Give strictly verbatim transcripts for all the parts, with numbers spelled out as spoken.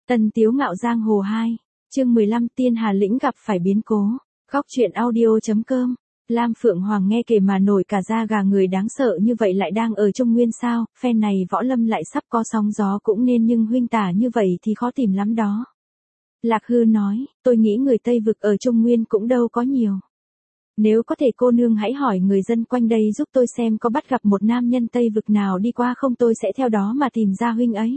Tân Tiếu Ngạo Giang Hồ hai, chương mười lăm Tiên Hà Lĩnh gặp phải biến cố. Góc truyện audio.com. Lam Phượng Hoàng nghe kể mà nổi cả da gà, người đáng sợ như vậy lại đang ở Trung Nguyên sao? Phen này võ lâm lại sắp có sóng gió cũng nên, nhưng huynh tả như vậy thì khó tìm lắm đó. Lạc Hư nói, tôi nghĩ người Tây Vực ở Trung Nguyên cũng đâu có nhiều. Nếu có thể cô nương hãy hỏi người dân quanh đây giúp tôi xem có bắt gặp một nam nhân Tây Vực nào đi qua không, tôi sẽ theo đó mà tìm ra huynh ấy.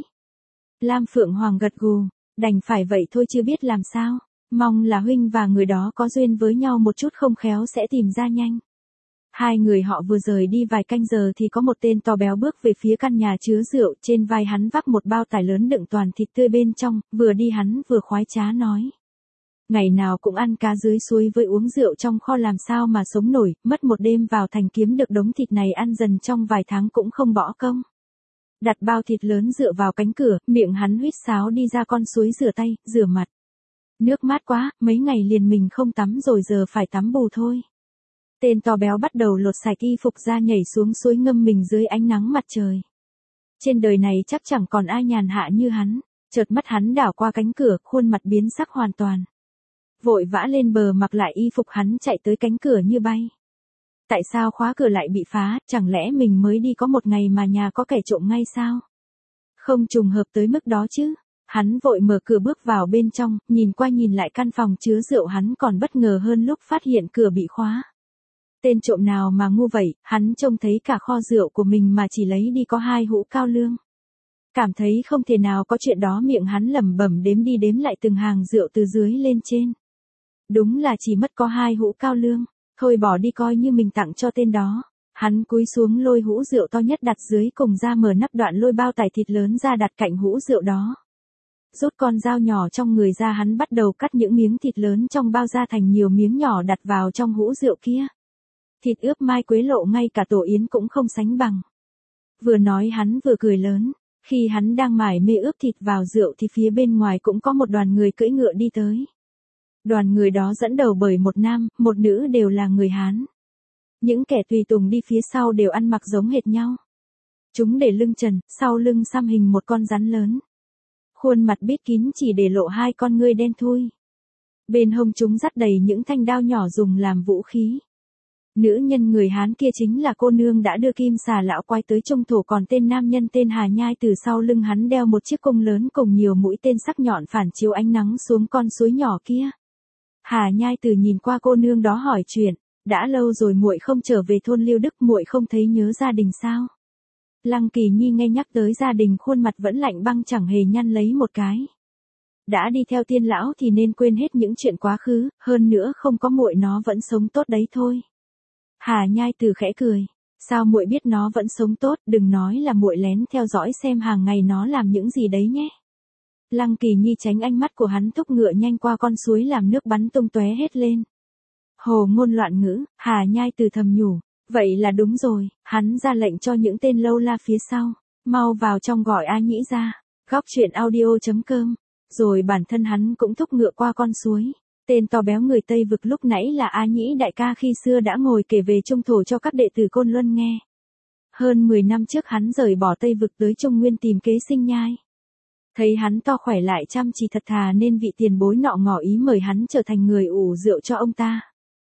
Lam Phượng Hoàng gật gù, đành phải vậy thôi chứ biết làm sao, mong là huynh và người đó có duyên với nhau một chút, không khéo sẽ tìm ra nhanh. Hai người họ vừa rời đi vài canh giờ thì có một tên to béo bước về phía căn nhà chứa rượu, trên vai hắn vác một bao tải lớn đựng toàn thịt tươi bên trong, vừa đi hắn vừa khoái trá nói. Ngày nào cũng ăn cá dưới suối với uống rượu trong kho làm sao mà sống nổi, mất một đêm vào thành kiếm được đống thịt này ăn dần trong vài tháng cũng không bỏ công. Đặt bao thịt lớn dựa vào cánh cửa, miệng hắn huýt sáo đi ra con suối rửa tay, rửa mặt. Nước mát quá, mấy ngày liền mình không tắm rồi, giờ phải tắm bù thôi. Tên to béo bắt đầu lột sạch y phục ra, nhảy xuống suối ngâm mình dưới ánh nắng mặt trời. Trên đời này chắc chẳng còn ai nhàn hạ như hắn. Chợt mắt hắn đảo qua cánh cửa, khuôn mặt biến sắc hoàn toàn. Vội vã lên bờ mặc lại y phục, hắn chạy tới cánh cửa như bay. Tại sao khóa cửa lại bị phá, chẳng lẽ mình mới đi có một ngày mà nhà có kẻ trộm ngay sao? Không trùng hợp tới mức đó chứ. Hắn vội mở cửa bước vào bên trong, nhìn qua nhìn lại căn phòng chứa rượu, hắn còn bất ngờ hơn lúc phát hiện cửa bị khóa. Tên trộm nào mà ngu vậy, hắn trông thấy cả kho rượu của mình mà chỉ lấy đi có hai hũ cao lương. Cảm thấy không thể nào có chuyện đó, miệng hắn lẩm bẩm đếm đi đếm lại từng hàng rượu từ dưới lên trên. Đúng là chỉ mất có hai hũ cao lương, thôi bỏ đi coi như mình tặng cho tên đó. Hắn cúi xuống lôi hũ rượu to nhất đặt dưới cùng ra, mở nắp đoạn lôi bao tải thịt lớn ra đặt cạnh hũ rượu đó. Rút con dao nhỏ trong người ra, hắn bắt đầu cắt những miếng thịt lớn trong bao ra thành nhiều miếng nhỏ đặt vào trong hũ rượu kia. Thịt ướp mai quế lộ ngay cả tổ yến cũng không sánh bằng. Vừa nói hắn vừa cười lớn, khi hắn đang mải mê ướp thịt vào rượu thì phía bên ngoài cũng có một đoàn người cưỡi ngựa đi tới. Đoàn người đó dẫn đầu bởi một nam, một nữ, đều là người Hán. Những kẻ tùy tùng đi phía sau đều ăn mặc giống hệt nhau. Chúng để lưng trần, sau lưng xăm hình một con rắn lớn. Khuôn mặt bít kín chỉ để lộ hai con ngươi đen thui. Bên hông chúng dắt đầy những thanh đao nhỏ dùng làm vũ khí. Nữ nhân người Hán kia chính là cô nương đã đưa Kim Xà lão quái tới Trung Thổ, còn tên nam nhân tên Hà Nhai từ sau lưng hắn đeo một chiếc cung lớn cùng nhiều mũi tên sắc nhọn phản chiếu ánh nắng xuống con suối nhỏ kia. Hà Nhai từ nhìn qua cô nương đó hỏi chuyện, đã lâu rồi muội không trở về thôn Liêu Đức, muội không thấy nhớ gia đình sao? Lăng Kỳ Nhi nghe nhắc tới gia đình, khuôn mặt vẫn lạnh băng, chẳng hề nhăn lấy một cái. Đã đi theo Tiên lão thì nên quên hết những chuyện quá khứ, hơn nữa không có muội nó vẫn sống tốt đấy thôi. Hà Nhai từ khẽ cười, sao muội biết nó vẫn sống tốt, đừng nói là muội lén theo dõi xem hàng ngày nó làm những gì đấy nhé. Lăng Kỳ Nhi tránh ánh mắt của hắn, thúc ngựa nhanh qua con suối làm nước bắn tung tóe hết lên. Hồ ngôn loạn ngữ, Hà Nhai từ thầm nhủ, vậy là đúng rồi. Hắn ra lệnh cho những tên lâu la phía sau, mau vào trong gọi A Nhĩ ra. Góc truyện audio.com. Rồi bản thân hắn cũng thúc ngựa qua con suối. Tên to béo người Tây Vực lúc nãy là A Nhĩ đại ca, khi xưa đã ngồi kể về Trung Thổ cho các đệ tử Côn Luân nghe. Hơn mười năm trước hắn rời bỏ Tây Vực tới Trung Nguyên tìm kế sinh nhai. Thấy hắn to khỏe lại chăm chỉ thật thà nên vị tiền bối nọ ngỏ ý mời hắn trở thành người ủ rượu cho ông ta.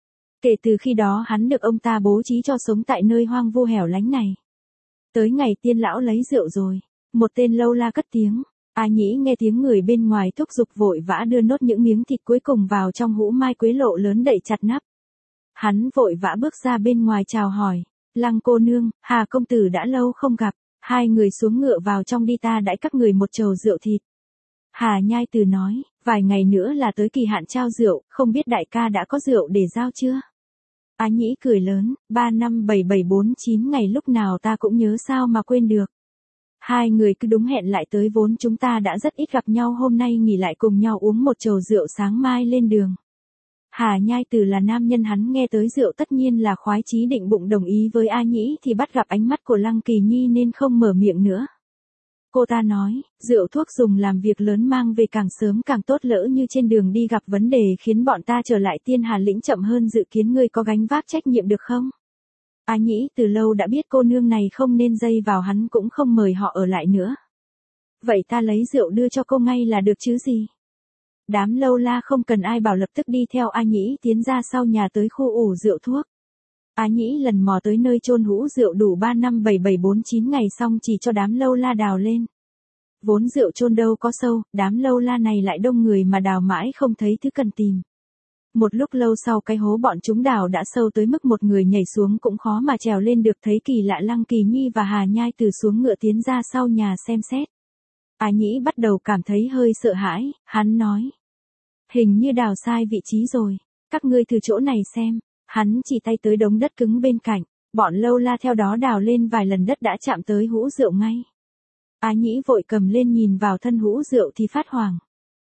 Kể từ khi đó hắn được ông ta bố trí cho sống tại nơi hoang vu hẻo lánh này. Tới ngày Tiên lão lấy rượu rồi, một tên lâu la cất tiếng. A Nhĩ nghe tiếng người bên ngoài thúc giục vội vã đưa nốt những miếng thịt cuối cùng vào trong hũ mai quế lộ lớn đậy chặt nắp. Hắn vội vã bước ra bên ngoài chào hỏi, Lăng cô nương, Hà công tử đã lâu không gặp. Hai người xuống ngựa vào trong đi, ta đãi các người một chầu rượu thịt. Hà Nhai từ nói, vài ngày nữa là tới kỳ hạn trao rượu, không biết đại ca đã có rượu để giao chưa? A Nhĩ cười lớn, ba năm bảy bảy bốn chín ngày lúc nào ta cũng nhớ, sao mà quên được. Hai người cứ đúng hẹn lại tới, vốn chúng ta đã rất ít gặp nhau, hôm nay nghỉ lại cùng nhau uống một chầu rượu, sáng mai lên đường. Hà Nhai từ là nam nhân, hắn nghe tới rượu tất nhiên là khoái chí, định bụng đồng ý với A Nhĩ thì bắt gặp ánh mắt của Lăng Kỳ Nhi nên không mở miệng nữa. Cô ta nói, rượu thuốc dùng làm việc lớn, mang về càng sớm càng tốt, lỡ như trên đường đi gặp vấn đề khiến bọn ta trở lại Tiên Hà Lĩnh chậm hơn dự kiến, ngươi có gánh vác trách nhiệm được không? A Nhĩ từ lâu đã biết cô nương này không nên dây vào hắn, cũng không mời họ ở lại nữa. Vậy ta lấy rượu đưa cho cô ngay là được chứ gì. Đám lâu la không cần ai bảo lập tức đi theo A Nhĩ tiến ra sau nhà tới khu ủ rượu thuốc. A Nhĩ lần mò tới nơi chôn hũ rượu đủ ba năm bảy bảy bốn chín ngày xong chỉ cho đám lâu la đào lên. Vốn rượu chôn đâu có sâu, đám lâu la này lại đông người mà đào mãi không thấy thứ cần tìm. Một lúc lâu sau cái hố bọn chúng đào đã sâu tới mức một người nhảy xuống cũng khó mà trèo lên được, thấy kỳ lạ Lăng Kỳ Nhi và Hà Nhai từ xuống ngựa tiến ra sau nhà xem xét. A Nhĩ bắt đầu cảm thấy hơi sợ hãi, hắn nói. Hình như đào sai vị trí rồi, các ngươi từ chỗ này xem, hắn chỉ tay tới đống đất cứng bên cạnh, bọn lâu la theo đó đào lên vài lần đất đã chạm tới hũ rượu ngay. A Nhĩ vội cầm lên nhìn vào thân hũ rượu thì phát hoảng.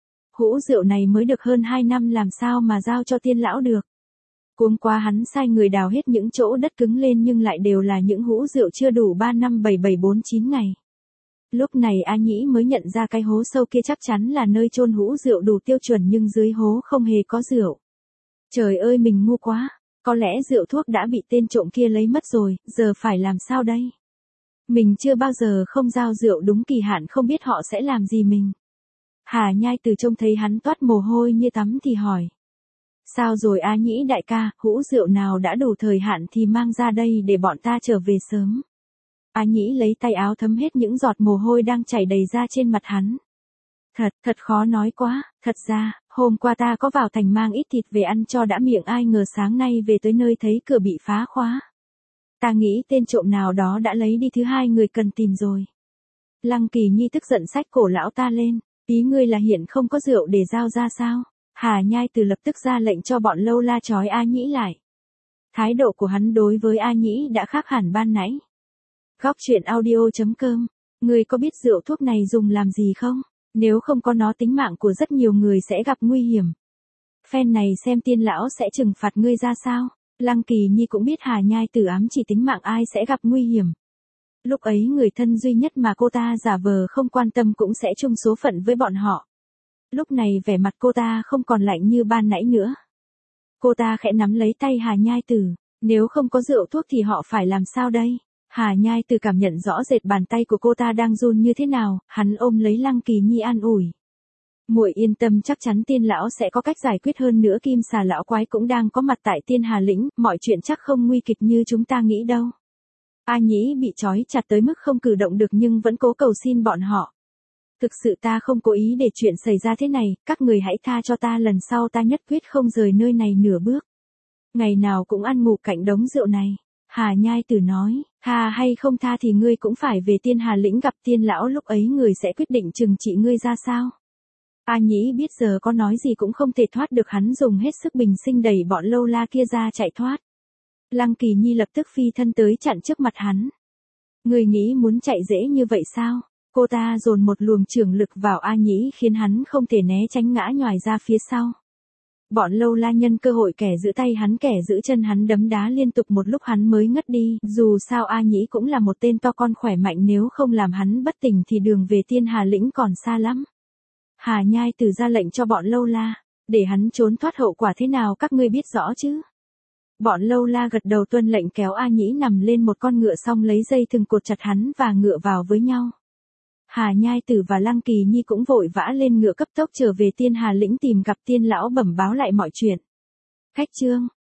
Hũ rượu này mới được hơn hai năm làm sao mà giao cho Tiên lão được. Cuống quá hắn sai người đào hết những chỗ đất cứng lên nhưng lại đều là những hũ rượu chưa đủ ba năm bảy bảy bốn chín ngày. Lúc này A Nhĩ mới nhận ra cái hố sâu kia chắc chắn là nơi chôn hũ rượu đủ tiêu chuẩn nhưng dưới hố không hề có rượu. Trời ơi mình ngu quá, có lẽ rượu thuốc đã bị tên trộm kia lấy mất rồi, giờ phải làm sao đây? Mình chưa bao giờ không giao rượu đúng kỳ hạn không biết họ sẽ làm gì mình. Hà Nhai từ trông thấy hắn toát mồ hôi như tắm thì hỏi. Sao rồi A Nhĩ đại ca, hũ rượu nào đã đủ thời hạn thì mang ra đây để bọn ta trở về sớm. A Nhĩ lấy tay áo thấm hết những giọt mồ hôi đang chảy đầy ra trên mặt hắn. Thật, thật khó nói quá, thật ra, hôm qua ta có vào thành mang ít thịt về ăn cho đã miệng ai ngờ sáng nay về tới nơi thấy cửa bị phá khóa. Ta nghĩ tên trộm nào đó đã lấy đi thứ hai người cần tìm rồi. Lăng Kỳ Nhi tức giận xách cổ lão ta lên, ý ngươi là hiện không có rượu để giao ra sao? Hà Nhai từ lập tức ra lệnh cho bọn lâu la trói A Nhĩ lại. Thái độ của hắn đối với A Nhĩ đã khác hẳn ban nãy. Góc truyện audio chấm com, ngươi có biết rượu thuốc này dùng làm gì không? Nếu không có nó tính mạng của rất nhiều người sẽ gặp nguy hiểm. Phen này xem Tiên lão sẽ trừng phạt ngươi ra sao? Lăng Kỳ Nhi cũng biết Hà Nhai Tử ám chỉ tính mạng ai sẽ gặp nguy hiểm. Lúc ấy người thân duy nhất mà cô ta giả vờ không quan tâm cũng sẽ chung số phận với bọn họ. Lúc này vẻ mặt cô ta không còn lạnh như ban nãy nữa. Cô ta khẽ nắm lấy tay Hà Nhai Tử, nếu không có rượu thuốc thì họ phải làm sao đây? Hà Nhai Tử cảm nhận rõ rệt bàn tay của cô ta đang run như thế nào, hắn ôm lấy Lăng Kỳ Nhi an ủi. Muội yên tâm, chắc chắn Tiên lão sẽ có cách giải quyết, hơn nữa Kim Xà lão quái cũng đang có mặt tại Tiên Hà lĩnh, mọi chuyện chắc không nguy kịch như chúng ta nghĩ đâu. A Nhĩ bị trói chặt tới mức không cử động được nhưng vẫn cố cầu xin bọn họ. Thực sự ta không cố ý để chuyện xảy ra thế này, các người hãy tha cho ta, lần sau ta nhất quyết không rời nơi này nửa bước. Ngày nào cũng ăn ngủ cạnh đống rượu này. Hà Nhai Tử nói, tha hay không tha thì ngươi cũng phải về Tiên Hà lĩnh gặp Tiên lão, lúc ấy người sẽ quyết định trừng trị ngươi ra sao. A Nhĩ biết giờ có nói gì cũng không thể thoát được, hắn dùng hết sức bình sinh đẩy bọn lâu la kia ra chạy thoát. Lăng Kỳ Nhi lập tức phi thân tới chặn trước mặt hắn. Người nghĩ muốn chạy dễ như vậy sao? Cô ta dồn một luồng trưởng lực vào A Nhĩ khiến hắn không thể né tránh, ngã nhoài ra phía sau. Bọn lâu la nhân cơ hội kẻ giữ tay hắn kẻ giữ chân hắn đấm đá liên tục một lúc hắn mới ngất đi. Dù sao A Nhĩ cũng là một tên to con khỏe mạnh, nếu không làm hắn bất tỉnh thì đường về Tiên Hà lĩnh còn xa lắm. Hà Nhai Tử ra lệnh cho bọn lâu la, để hắn trốn thoát hậu quả thế nào các ngươi biết rõ chứ. Bọn lâu la gật đầu tuân lệnh, kéo A Nhĩ nằm lên một con ngựa xong lấy dây thừng cột chặt hắn và ngựa vào với nhau. Hà Nhai Tử và Lăng Kỳ Nhi cũng vội vã lên ngựa cấp tốc trở về Tiên Hà lĩnh tìm gặp Tiên lão bẩm báo lại mọi chuyện. Khách trương,